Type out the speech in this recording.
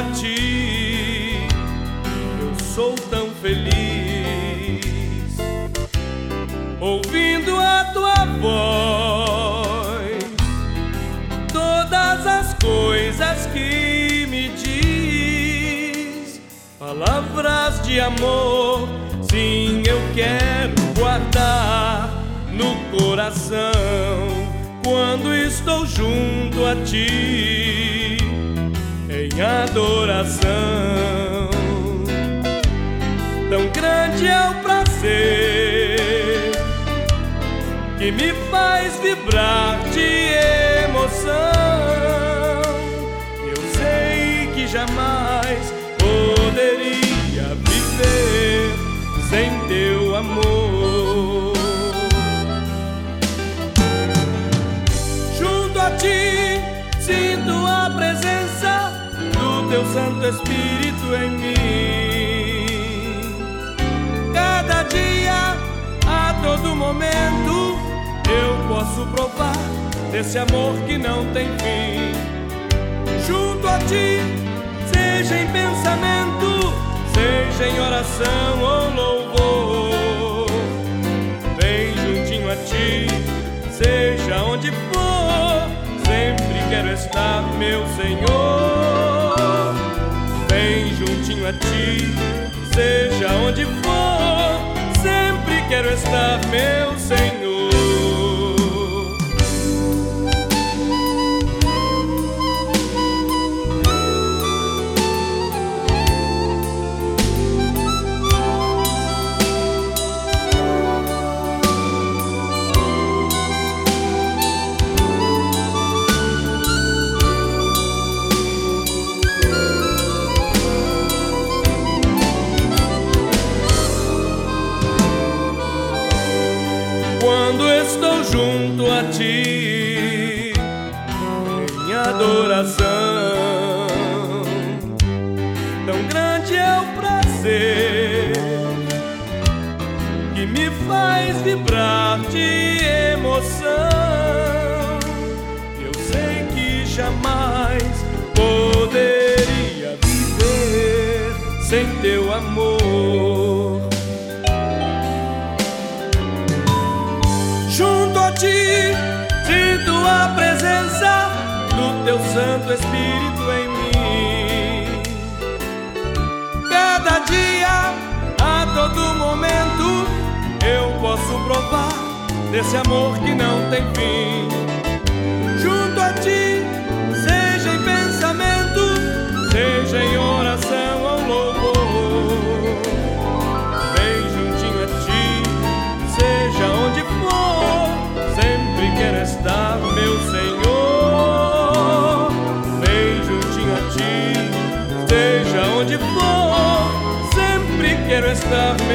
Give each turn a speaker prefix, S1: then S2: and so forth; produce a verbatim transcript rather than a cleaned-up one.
S1: ti, eu sou tão feliz, ouvindo a tua voz, todas as coisas que me diz, palavras de amor, sim, eu quero guardar no coração quando estou junto a ti em adoração. Tão grande é o prazer que me faz vibrar de emoção. Eu sei que jamais poderia viver sem teu amor. Junto a ti sinto a presença do teu Santo Espírito em mim. Cada dia, a todo momento, eu posso provar desse amor que não tem fim. Junto a ti, seja em pensamento, seja em oração ou louvor, bem juntinho a ti, seja onde for, sempre quero estar, meu Senhor. Bem juntinho a ti, seja onde for, sempre quero estar, meu Senhor. Quando estou junto a ti em adoração, tão grande é o prazer que me faz vibrar de emoção. Eu sei que jamais poderia viver sem teu amor. Junto a ti, sinto a presença do teu Santo Espírito em mim. Cada dia, a todo momento, eu posso provar desse amor que não tem fim. Junto a ti, seja em pensamento, seja em oração ou louvor, bem juntinho a ti, seja onde for, sempre quero estar, meu Senhor. Bem juntinho a ti, seja onde for, sempre quero estar,